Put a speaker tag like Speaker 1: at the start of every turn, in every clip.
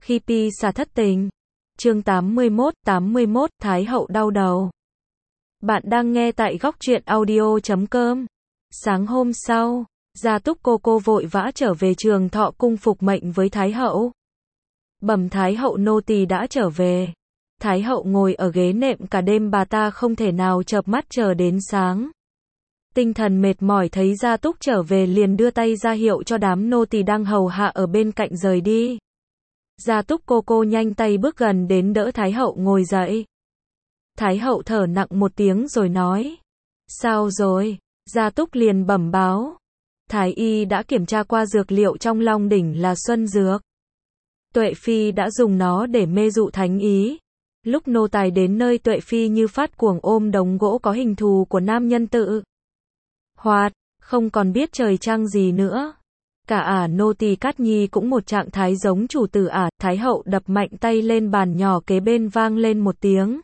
Speaker 1: Khi pi xà thất tình. Chương 81, Thái hậu đau đầu. Bạn đang nghe tại góc truyện audio.com. Sáng hôm sau, Gia Túc cô vội vã trở về Trường Thọ cung phục mệnh với Thái hậu. Bẩm Thái hậu, nô tỳ đã trở về. Thái hậu ngồi ở ghế nệm cả đêm, bà ta không thể nào chợp mắt chờ đến sáng. Tinh thần mệt mỏi thấy Gia Túc trở về liền đưa tay ra hiệu cho đám nô tỳ đang hầu hạ ở bên cạnh rời đi. Gia Túc cô nhanh tay bước gần đến đỡ Thái hậu ngồi dậy. Thái hậu thở nặng một tiếng rồi nói: Sao rồi? Gia Túc liền bẩm báo: Thái y đã kiểm tra qua dược liệu trong Long đỉnh là xuân dược. Tuệ Phi đã dùng nó để mê dụ thánh ý. Lúc nô tài đến nơi, Tuệ Phi như phát cuồng ôm đống gỗ có hình thù của nam nhân tự hoạt, không còn biết trời trăng gì nữa. Cả nô tỳ Cát Nhi cũng một trạng thái giống chủ tử Thái hậu đập mạnh tay lên bàn nhỏ kế bên, vang lên một tiếng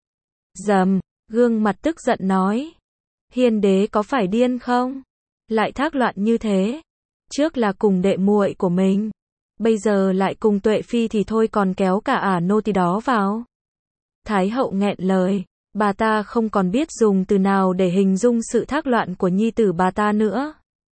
Speaker 1: rầm, gương mặt tức giận nói: Hiên đế có phải điên không? Lại thác loạn như thế. Trước là cùng đệ muội của mình, bây giờ lại cùng Tuệ Phi thì thôi, còn kéo cả nô tỳ đó vào. Thái hậu nghẹn lời, bà ta không còn biết dùng từ nào để hình dung sự thác loạn của nhi tử bà ta nữa.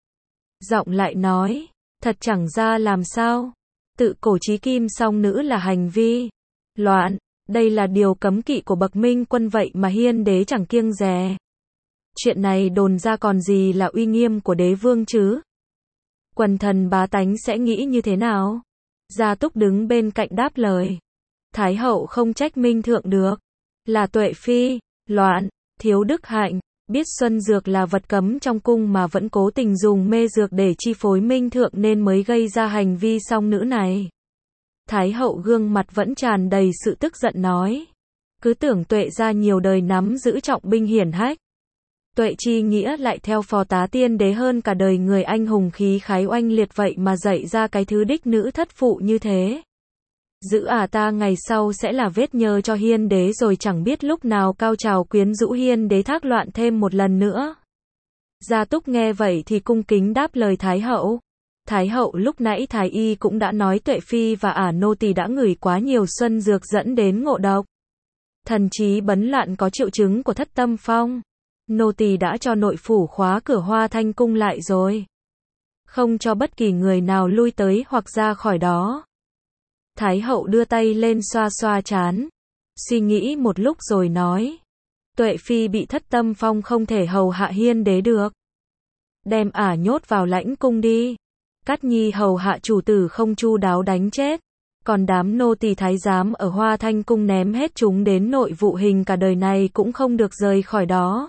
Speaker 1: Giọng lại nói: Thật chẳng ra làm sao. Tự cổ chí kim song nữ là hành vi loạn, đây là điều cấm kỵ của bậc minh quân, vậy mà hiên đế chẳng kiêng dè. Chuyện này đồn ra còn gì là uy nghiêm của đế vương chứ? Quần thần bá tánh sẽ nghĩ như thế nào? Gia Túc đứng bên cạnh đáp lời: Thái hậu không trách minh thượng được. Là Tuệ Phi loạn, thiếu đức hạnh, biết xuân dược là vật cấm trong cung mà vẫn cố tình dùng mê dược để chi phối minh thượng nên mới gây ra hành vi song nữ này. Thái hậu gương mặt vẫn tràn đầy sự tức giận nói: Cứ tưởng Tuệ gia nhiều đời nắm giữ trọng binh hiển hách, Tuệ chi nghĩa lại theo phò tá tiên đế hơn cả đời người anh hùng khí khái oanh liệt, vậy mà dạy ra cái thứ đích nữ thất phụ như thế. Giữ ta ngày sau sẽ là vết nhơ cho hiên đế rồi, chẳng biết lúc nào cao trào quyến rũ hiên đế thác loạn thêm một lần nữa. Gia Túc nghe vậy thì cung kính đáp lời Thái hậu. Thái hậu, lúc nãy Thái y cũng đã nói Tuệ Phi và nô tỳ đã ngửi quá nhiều xuân dược dẫn đến ngộ độc. Thần trí bấn loạn có triệu chứng của thất tâm phong. Nô tỳ đã cho nội phủ khóa cửa Hoa Thanh cung lại rồi, không cho bất kỳ người nào lui tới hoặc ra khỏi đó. Thái hậu đưa tay lên xoa xoa trán, suy nghĩ một lúc rồi nói: Tuệ Phi bị thất tâm phong không thể hầu hạ hiên đế được. Đem nhốt vào lãnh cung đi. Cát Nhi hầu hạ chủ tử không chu đáo đánh chết. Còn đám nô tỳ thái giám ở Hoa Thanh cung ném hết chúng đến nội vụ hình, cả đời này cũng không được rời khỏi đó.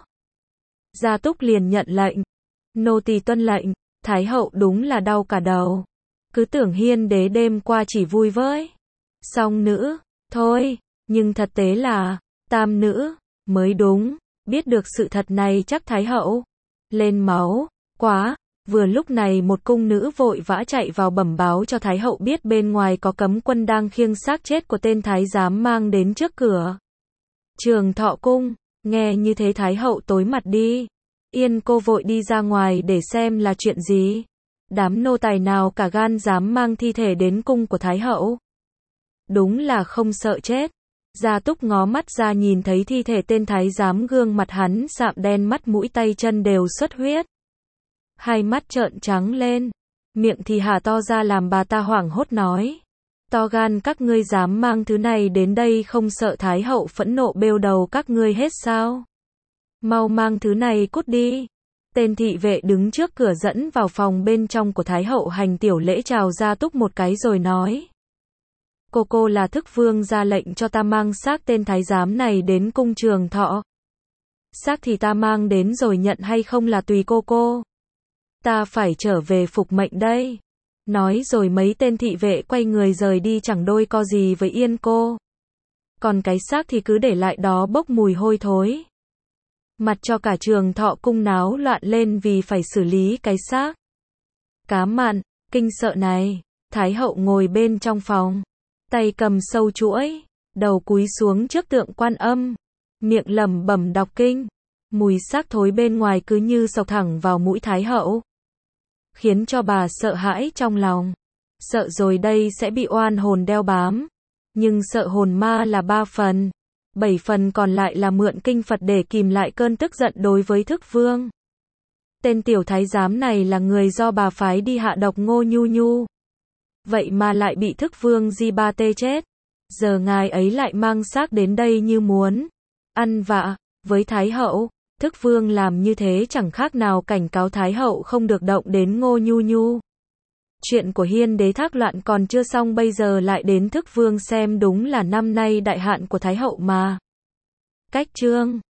Speaker 1: Gia Túc liền nhận lệnh: Nô tỳ tuân lệnh. Thái hậu đúng là đau cả đầu. Cứ tưởng hiên đế đêm qua chỉ vui với song nữ thôi, nhưng thật tế là tam nữ mới đúng. Biết được sự thật này chắc Thái hậu lên máu quá. Vừa lúc này một cung nữ vội vã chạy vào bẩm báo cho Thái hậu biết bên ngoài có cấm quân đang khiêng xác chết của tên thái giám mang đến trước cửa Trường Thọ cung. Nghe như thế Thái hậu tối mặt đi. Yên cô vội đi ra ngoài để xem là chuyện gì. Đám nô tài nào cả gan dám mang thi thể đến cung của Thái hậu. Đúng là không sợ chết. Gia Túc ngó mắt ra nhìn thấy thi thể tên thái giám, gương mặt hắn sạm đen, mắt mũi tay chân đều xuất huyết. Hai mắt trợn trắng lên, miệng thì há to ra làm bà ta hoảng hốt nói: To gan các ngươi dám mang thứ này đến đây, không sợ Thái hậu phẫn nộ bêu đầu các ngươi hết sao? Mau mang thứ này cút đi. Tên thị vệ đứng trước cửa dẫn vào phòng bên trong của Thái hậu hành tiểu lễ, chào Gia Túc một cái rồi nói: Cô là Thức Vương ra lệnh cho ta mang xác tên thái giám này đến cung Trường Thọ. Xác thì ta mang đến rồi, nhận hay không là tùy cô. Ta phải trở về phục mệnh đây. Nói rồi mấy tên thị vệ quay người rời đi, chẳng đôi co gì với Yên cô. Còn cái xác thì cứ để lại đó bốc mùi hôi thối. Mặt cho cả Trường Thọ cung náo loạn lên vì phải xử lý cái xác cá mặn kinh sợ này. Thái hậu ngồi bên trong phòng, tay cầm sâu chuỗi, đầu cúi xuống trước tượng Quan Âm, miệng lẩm bẩm đọc kinh. Mùi xác thối bên ngoài cứ như xộc thẳng vào mũi Thái hậu, khiến cho bà sợ hãi trong lòng. sợ rồi đây sẽ bị oan hồn đeo bám. Nhưng sợ hồn ma là 3 phần, 7 phần còn lại là mượn kinh Phật để kìm lại cơn tức giận đối với Thức Vương. Tên tiểu thái giám này là người do bà phái đi hạ độc Ngô Nhu Nhu. Vậy mà lại bị Thức Vương Di Ba Tê chết. Giờ ngài ấy lại mang xác đến đây như muốn ăn vạ với Thái hậu. Thức Vương làm như thế chẳng khác nào cảnh cáo Thái hậu không được động đến Ngô Nhu Nhu. Chuyện của Hiên đế thác loạn còn chưa xong, bây giờ lại đến Thức Vương, xem đúng là năm nay đại hạn của Thái hậu mà. Cách chương